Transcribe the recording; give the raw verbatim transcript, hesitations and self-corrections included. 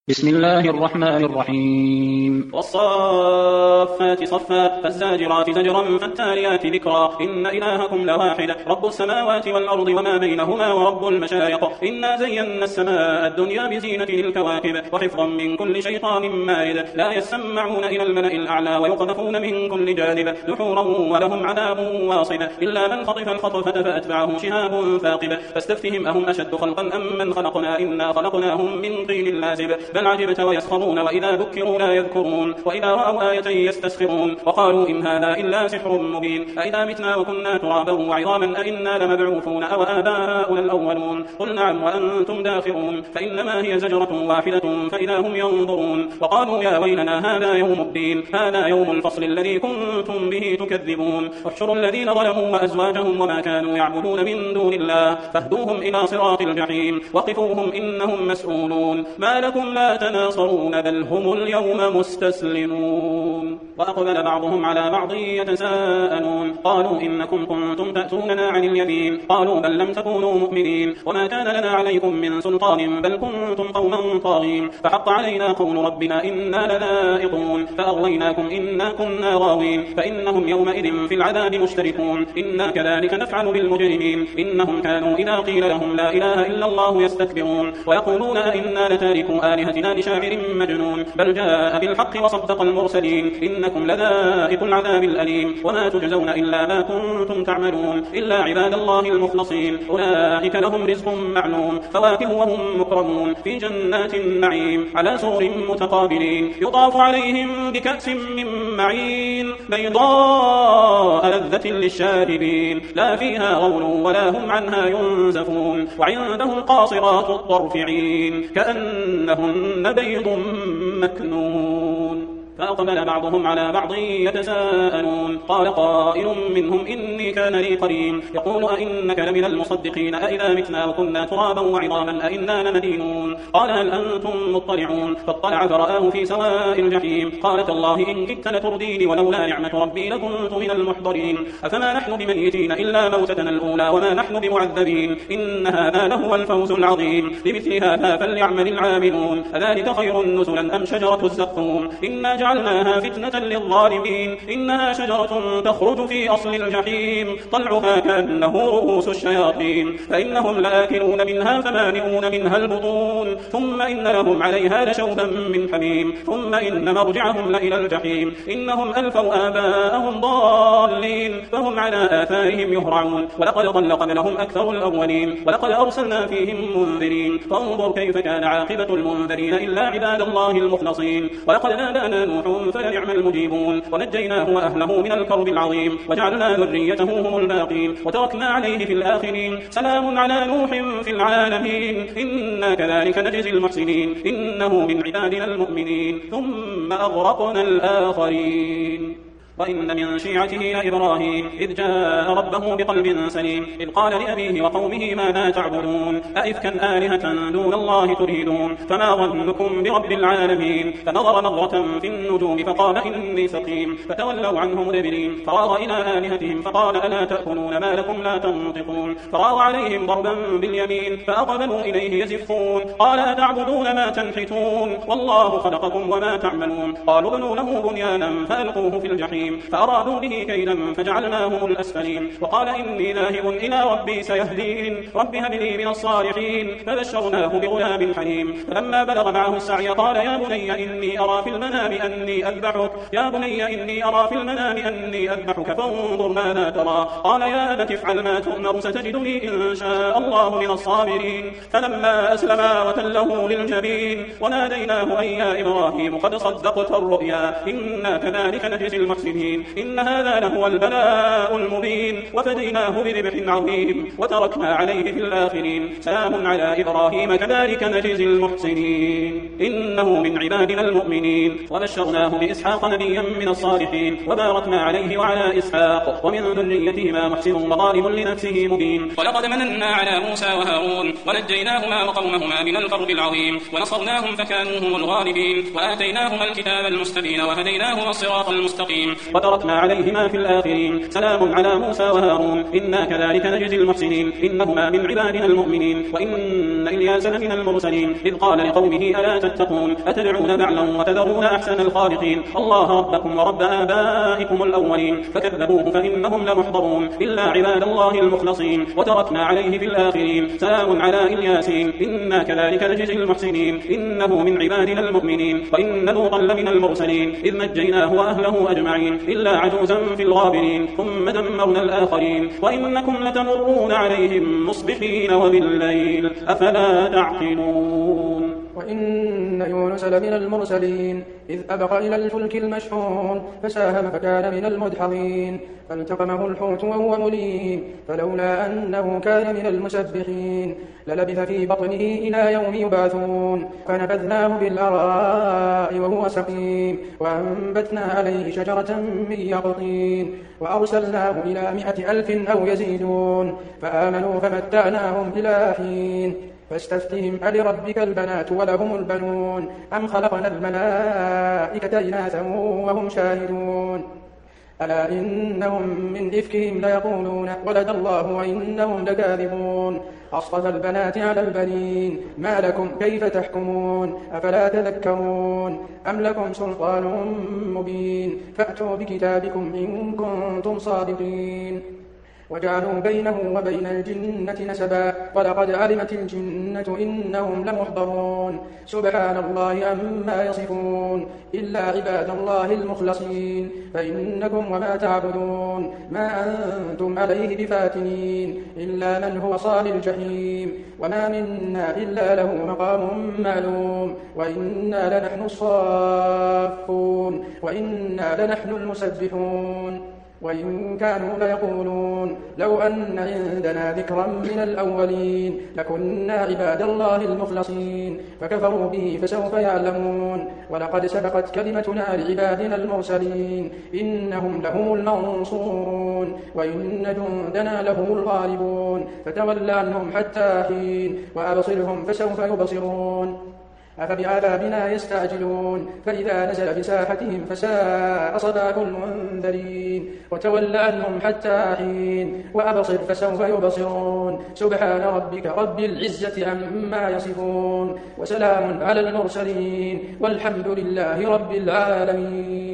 بسم الله الرحمن الرحيم والصافات صفا فالزاجرات زجرا فالتاليات ذكرا إن إلهكم لواحد رب السماوات والأرض وما بينهما ورب المشارق إنا زينا السماء الدنيا بزينة الكواكب وحفظا من كل شيطان مارد لا يسمعون إلى الملأ الأعلى ويقذفون من كل جانب دحورا ولهم عذاب واصب إلا من خطف الخطفة فأتبعه شهاب ثاقب فاستفتهم أهم أشد خلقا أم من خلقنا إنا خلقناهم من طين لازب بل عجبت ويسخرون وإذا ذكروا لا يذكرون وإذا رأوا آية يستسخرون وقالوا إن هذا إلا سحر مبين أئذا متنا وكنا ترابا وعظاما أئنا لمبعوثون أو آباؤنا الأولون قل نعم وأنتم داخرون فإنما هي زجرة واحدة فإذا هم ينظرون وقالوا يا ويلنا هذا يوم الدين هذا يوم الفصل الذي كنتم به تكذبون احشروا الذين ظلموا وأزواجهم وما كانوا يعبدون من دون الله فاهدوهم إلى صراط الجحيم وقفوهم إنهم مسؤولون ما لكم لا تناصرون بل هم اليوم مستسلمون وأقبل بعضهم على بعض يتساءلون قالوا إنكم كنتم تأتوننا عن اليمين قالوا بل لم تكونوا مؤمنين وما كان لنا عليكم من سلطان بل كنتم قوما طاغين فحق علينا قول ربنا إنا لذائقون فأغويناكم إنا كنا غاوين فإنهم يومئذ في العذاب مشتركون إنا كذلك نفعل بالمجرمين إنهم كانوا إذا قيل لهم لا إله إلا الله يستكبرون ويقولون إنا لتاركوا آلهتنا لشاعر مجنون بل جاء بالحق وصدق المرسلين إنكم لذائق العذاب الأليم وما تجزون إلا ما كنتم تعملون إلا عباد الله المخلصين أولئك لهم رزق معلوم فواكه وهم مكرمون في جنات النعيم على سور متقابلين يطاف عليهم بكأس من معين بيضاء لذة للشاربين لا فيها غول ولا هم عنها ينزفون وعندهم قاصرات الطرف عين كأنهن بيض مكنون فأقبل بعضهم على بعض يتساءلون قال قائل منهم إني كان لي قرين يقول أئنك لمن المصدقين أئذا متنا وكنا ترابا وعظاما أئنا لمدينون قال هل أنتم مطلعون فاطلع فرآه في سواء الجحيم قالت الله إن كدت لترديني ولولا نعمة ربي لكنت من المحضرين أفما نحن بميتين إلا موتتنا الأولى وما نحن بمعذبين إن هذا لهو الفوز العظيم لمثل هذا فليعمل العاملون أذلك خير نزلا أم شجرة الزقوم إنا جعلناها فتنة للظالمين إنها شجرة تخرج في أصل الجحيم طلعها كأنه رؤوس الشياطين فإنهم لآكلون منها فمالئون منها البطون ثم إن لهم عليها لشوبا من حميم ثم إن مرجعهم لإلى الجحيم إنهم ألفوا آباءهم ضالين فهم على آثارهم يهرعون ولقد ضل قبلهم أكثر الأولين ولقد أرسلنا فيهم منذرين فانظر كيف كان عاقبة المنذرين إلا عباد الله المخلصين ولقد نادانا نوح فلنعم المجيبون ونجيناه وأهله من الكرب العظيم وجعلنا ذريته هم الباقين وتركنا عليه في الآخرين سلام على نوح في العالمين إنا كذلك نجزي المحسنين إنه من عبادنا المؤمنين ثم أغرقنا الآخرين وإن من شيعته لإبراهيم إذ جاء ربه بقلب سليم إذ قال لأبيه وقومه ماذا تعبدون أئفكا آلهة دون الله تريدون فما ظنكم برب العالمين فنظر نظرة في النجوم فقال إني سقيم فتولوا عنه مدبرين فراغ إلى آلهتهم فقال ألا تأكلون ما لكم لا تنطقون فراغ عليهم ضربا باليمين فأقبلوا إليه يزفون قال أتعبدون ما تنحتون والله خلقكم وما تعملون قالوا بنوا له بنيانا فألقوه في الجحيم فأرادوا به كيدا فجعلناهم الأسفلين وقال إني ذاهب إلى ربي سيهدين رب هب لي من الصالحين فبشرناه بغلام حليم فلما بلغ معه السعي قال يا بني إني أرى في المنام أني أذبحك يا بني إني أرى في المنام أني أذبحك فانظر ماذا ترى قال يا أبت افعل ما تؤمر ستجدني إن شاء الله من الصابرين فلما أسلما وتله للجبين وناديناه أي يا إبراهيم قد صدقت الرؤيا إنا كذلك نجزي المحسنين إن هذا لهو البلاء المبين وفديناه بذبح عظيم وتركنا عليه في الآخرين سلام على إبراهيم كذلك نجزي المحسنين إنه من عبادنا المؤمنين وبشرناه بإسحاق نبيا من الصالحين وباركنا عليه وعلى إسحاق ومن ذريتهما محسن وظالم لنفسه مبين ولقد مننا على موسى وهارون ونجيناهما وقومهما من الكرب العظيم ونصرناهم فكانوا هم الغالبين وآتيناهما الكتاب المستبين وهديناهما الصراط المستقيم وتركنا عليهما في الآخرين سلام على موسى وهارون إنا كذلك نجزي المحسنين إنهما من عبادنا المؤمنين وإن إلياس لمن المرسلين إذ قال لقومه ألا تتقون أتدعون بعلا وتذرون أحسن الخالقين الله ربكم ورب آبائكم الأولين فكذبوه فإنهم لمحضرون إلا عباد الله المخلصين وتركنا عليه في الآخرين سلام على إلياسين إنا كذلك نجزي المحسنين إنه من عبادنا المؤمنين وإن لوطا لمن المرسلين إذ نجيناه وأهله أجمعين إلا عجوزا في الغابرين ثم دمرنا الآخرين وإنكم لتمرون عليهم مصبحين وبالليل أفلا تعقلون وإن يونس لمن المرسلين إذ أبق إلى الفلك المشحون فساهم فكان من المدحضين فالتقمه الحوت وهو مليم فلولا أنه كان من المسبحين للبث في بطنه إلى يوم يبعثون فنبذناه بالأراء وهو سقيم وأنبتنا عليه شجرة من يقطين وأرسلناه إلى مائة ألف أو يزيدون فآمنوا فمتعناهم إلى حين فاستفتهم ألربك البنات ولهم البنون أم خلقنا الملائكة إناثا وهم شاهدون ألا إنهم من إفكهم ليقولون ولد الله وإنهم لكاذبون أصطفى البنات على البنين ما لكم كيف تحكمون أفلا تذكرون أم لكم سلطان مبين فأتوا بكتابكم إن كنتم صادقين وجعلوا بينه وبين الجنة نسبا ولقد علمت الجنة إنهم لمحضرون سبحان الله عما يصفون إلا عباد الله المخلصين فإنكم وما تعبدون ما أنتم عليه بفاتنين إلا من هو صال الجحيم وما منا إلا له مقام معلوم وإنا لنحن الصافون وإنا لنحن المسبحون وإن كانوا ليقولون لو أن عندنا ذكرا من الأولين لكنا عباد الله المخلصين فكفروا به فسوف يعلمون ولقد سبقت كلمتنا لعبادنا المرسلين إنهم لهم المنصورون وإن جندنا لهم الغالبون فتول عنهم حتى حين وأبصرهم فسوف يبصرون أفبعذابنا يستعجلون فإذا نزل بساحتهم فساء صباح المنذرين وتول عنهم حتى حين وأبصر فسوف يبصرون سبحان ربك رب العزة عما يصفون وسلام على المرسلين والحمد لله رب العالمين.